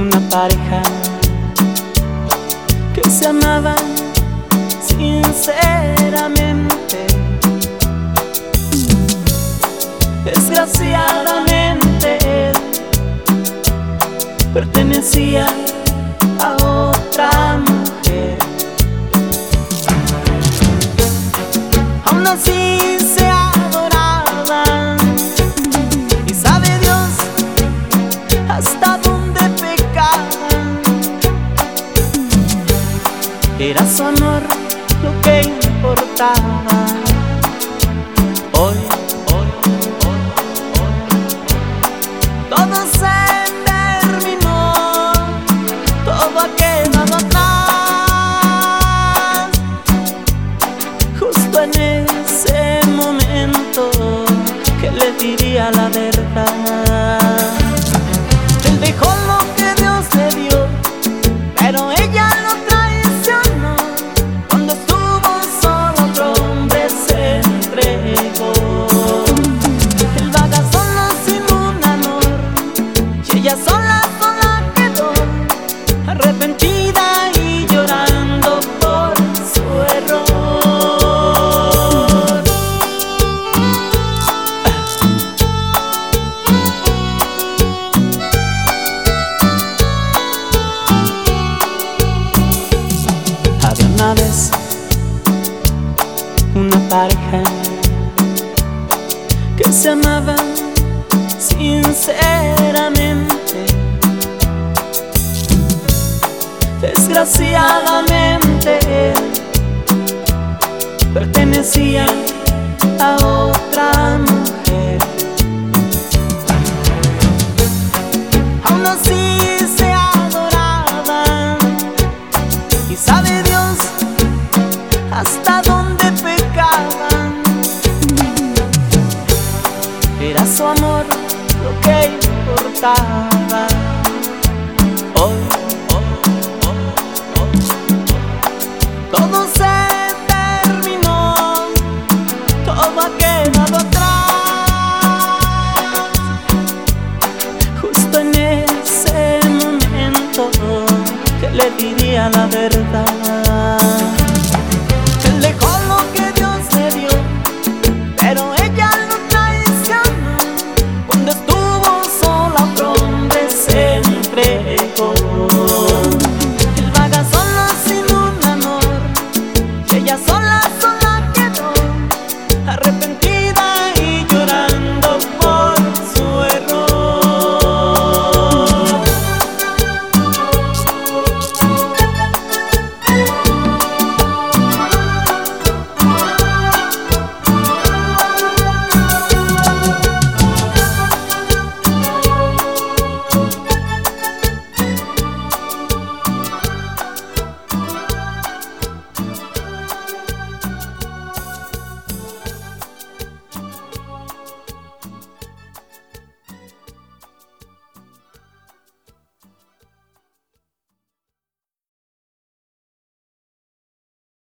una pareja que se amaban sinceramente. Desgraciadamente pertenecía a otra mujer. Aún así se adoraban, y sabe Dios hasta dónde pecaban. Era su amor lo que importaba. Hoy todo se terminó, todo ha quedado atrás. Justo en ese momento que le diría la verdad. Él dejó lo que Dios le dio, pero ella lo traicionó. Cuando estuvo solo, otro hombre se entregó. Él vaga solo sin un amor, y ella sola quedó, arrepentida y llorando por su error. Había una vez una pareja que se amaba sinceramente. Desgraciadamente pertenecía a otra mujer. Aún así se adoraban, y sabe Dios hasta dónde pecaban. Era su amor lo que importaba. Hoy todo se terminó, todo ha quedado atrás. Justo en ese momento que le diría la verdad.